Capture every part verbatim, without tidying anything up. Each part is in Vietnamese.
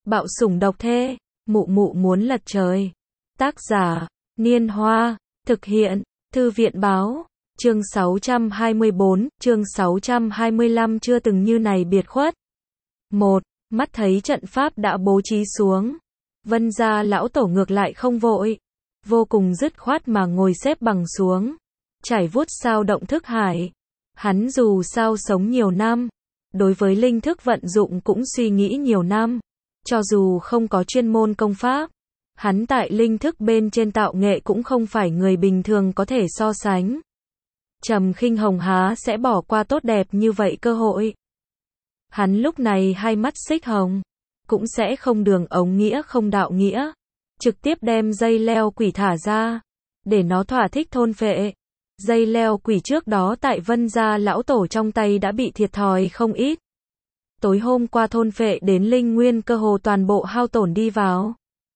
Bạo sủng độc thê, mụ mụ muốn lật trời. Tác giả, Niên Hoa, thực hiện, Thư viện báo, chương sáu trăm hai mươi bốn, chương sáu trăm hai mươi lăm chưa từng như này biệt khuất. một. Mắt thấy trận pháp đã bố trí xuống. Vân gia lão tổ ngược lại không vội. Vô cùng dứt khoát mà ngồi xếp bằng xuống. Trải vuốt sao động thức hải. Hắn dù sao sống nhiều năm. Đối với linh thức vận dụng cũng suy nghĩ nhiều năm. Cho dù không có chuyên môn công pháp. Hắn tại linh thức bên trên tạo nghệ cũng không phải người bình thường có thể so sánh. Trầm Khinh Hồng há sẽ bỏ qua tốt đẹp như vậy cơ hội. Hắn lúc này hai mắt xích hồng. Cũng sẽ không đường ống nghĩa không đạo nghĩa. Trực tiếp đem dây leo quỷ thả ra. Để nó thỏa thích thôn phệ. Dây leo quỷ trước đó tại Vân gia lão tổ trong tay đã bị thiệt thòi không ít. Tối hôm qua thôn phệ đến linh nguyên cơ hồ toàn bộ hao tổn đi vào.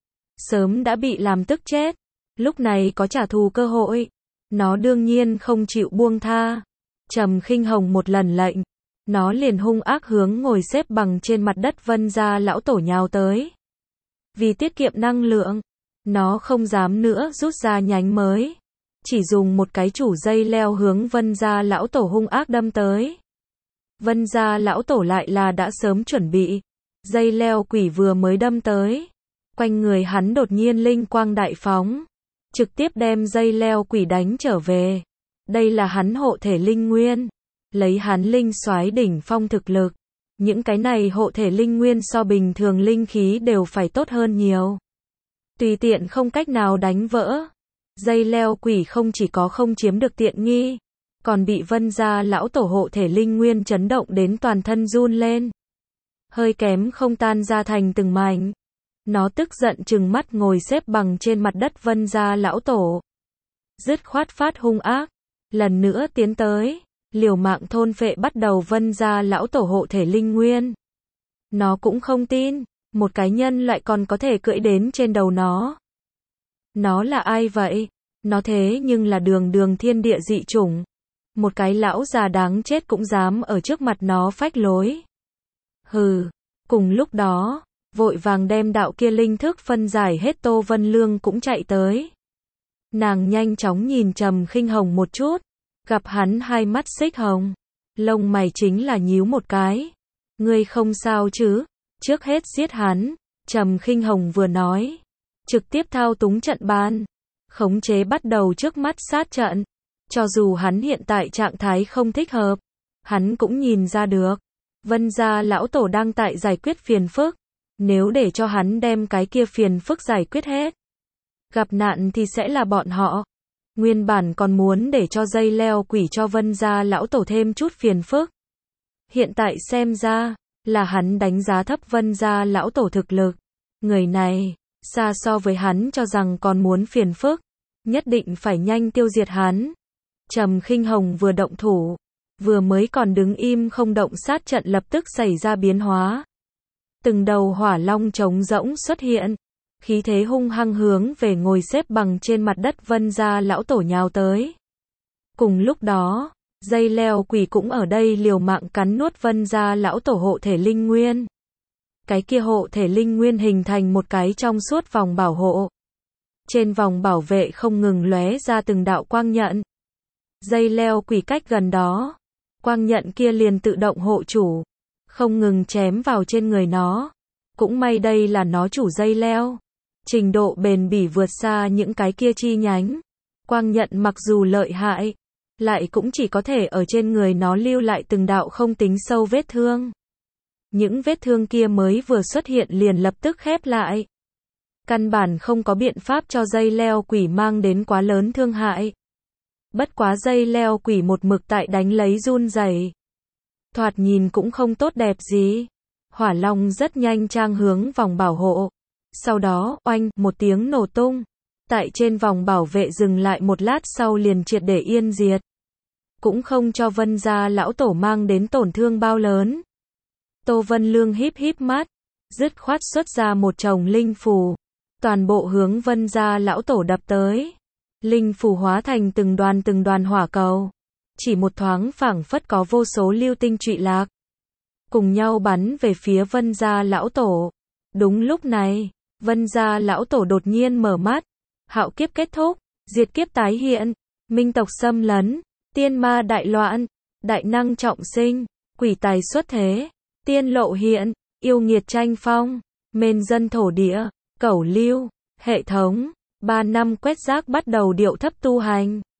Sớm đã bị làm tức chết. Lúc này có trả thù cơ hội. Nó đương nhiên không chịu buông tha. Trầm Khinh Hồng một lần lệnh. Nó liền hung ác hướng ngồi xếp bằng trên mặt đất Vân gia lão tổ nhào tới. Vì tiết kiệm năng lượng, nó không dám nữa rút ra nhánh mới. Chỉ dùng một cái chủ dây leo hướng Vân gia lão tổ hung ác đâm tới. Vân gia lão tổ lại là đã sớm chuẩn bị. Dây leo quỷ vừa mới đâm tới. Quanh người hắn đột nhiên linh quang đại phóng. Trực tiếp đem dây leo quỷ đánh trở về. Đây là hắn hộ thể linh nguyên. Lấy hắn linh soái đỉnh phong thực lực. Những cái này hộ thể linh nguyên so bình thường linh khí đều phải tốt hơn nhiều. Tùy tiện không cách nào đánh vỡ. Dây leo quỷ không chỉ có không chiếm được tiện nghi. Còn bị Vân gia lão tổ hộ thể linh nguyên chấn động đến toàn thân run lên. Hơi kém không tan ra thành từng mảnh. Nó tức giận trừng mắt ngồi xếp bằng trên mặt đất Vân gia lão tổ. Dứt khoát phát hung ác. Lần nữa tiến tới. Liều mạng thôn phệ bắt đầu Vân gia lão tổ hộ thể linh nguyên. Nó cũng không tin. Một cái nhân loại còn có thể cưỡi đến trên đầu nó. Nó là ai vậy? Nó thế nhưng là đường đường thiên địa dị chủng. Một cái lão già đáng chết cũng dám ở trước mặt nó phách lối. Hừ. Cùng lúc đó, vội vàng đem đạo kia linh thức phân giải hết Tô Vân Lương cũng chạy tới. Nàng nhanh chóng nhìn Trầm Khinh Hồng một chút. Gặp hắn hai mắt xích hồng. Lông mày chính là nhíu một cái. Ngươi không sao chứ? Trước hết giết hắn. Trầm Khinh Hồng vừa nói. Trực tiếp thao túng trận bàn. Khống chế bắt đầu trước mắt sát trận. Cho dù hắn hiện tại trạng thái không thích hợp. Hắn cũng nhìn ra được. Vân gia lão tổ đang tại giải quyết phiền phức. Nếu để cho hắn đem cái kia phiền phức giải quyết hết. Gặp nạn thì sẽ là bọn họ. Nguyên bản còn muốn để cho dây leo quỷ cho Vân gia lão tổ thêm chút phiền phức. Hiện tại xem ra, là hắn đánh giá thấp Vân gia lão tổ thực lực. Người này, xa so với hắn cho rằng còn muốn phiền phức. Nhất định phải nhanh tiêu diệt hắn. Trầm Khinh Hồng vừa động thủ. Vừa mới còn đứng im không động sát trận lập tức xảy ra biến hóa. Từng đầu hỏa long trống rỗng xuất hiện. Khí thế hung hăng hướng về ngồi xếp bằng trên mặt đất Vân gia lão tổ nhào tới. Cùng lúc đó, dây leo quỷ cũng ở đây liều mạng cắn nuốt Vân gia lão tổ hộ thể linh nguyên. Cái kia hộ thể linh nguyên hình thành một cái trong suốt vòng bảo hộ. Trên vòng bảo vệ không ngừng lóe ra từng đạo quang nhận. Dây leo quỷ cách gần đó. Quang nhận kia liền tự động hộ chủ. Không ngừng chém vào trên người nó. Cũng may đây là nó chủ dây leo. Trình độ bền bỉ vượt xa những cái kia chi nhánh. Quang nhận mặc dù lợi hại. Lại cũng chỉ có thể ở trên người nó lưu lại từng đạo không tính sâu vết thương. Những vết thương kia mới vừa xuất hiện liền lập tức khép lại. Căn bản không có biện pháp cho dây leo quỷ mang đến quá lớn thương hại. Bất quá dây leo quỷ một mực tại đánh lấy run rẩy. Thoạt nhìn cũng không tốt đẹp gì. Hỏa long rất nhanh trang hướng vòng bảo hộ. Sau đó, oanh, một tiếng nổ tung. Tại trên vòng bảo vệ dừng lại một lát sau liền triệt để yên diệt. Cũng không cho Vân gia lão tổ mang đến tổn thương bao lớn. Tô Vân Lương híp híp mắt. Dứt khoát xuất ra một chồng linh phù. Toàn bộ hướng Vân gia lão tổ đập tới. Linh phù hóa thành từng đoàn từng đoàn hỏa cầu. Chỉ một thoáng phảng phất có vô số lưu tinh trụy lạc. Cùng nhau bắn về phía Vân gia lão tổ. Đúng lúc này, Vân gia lão tổ đột nhiên mở mắt. Hạo kiếp kết thúc, diệt kiếp tái hiện, minh tộc xâm lấn, tiên ma đại loạn, đại năng trọng sinh, quỷ tài xuất thế, tiên lộ hiện, yêu nghiệt tranh phong, mên dân thổ địa, cẩu lưu, hệ thống, ba năm quét rác bắt đầu điệu thấp tu hành.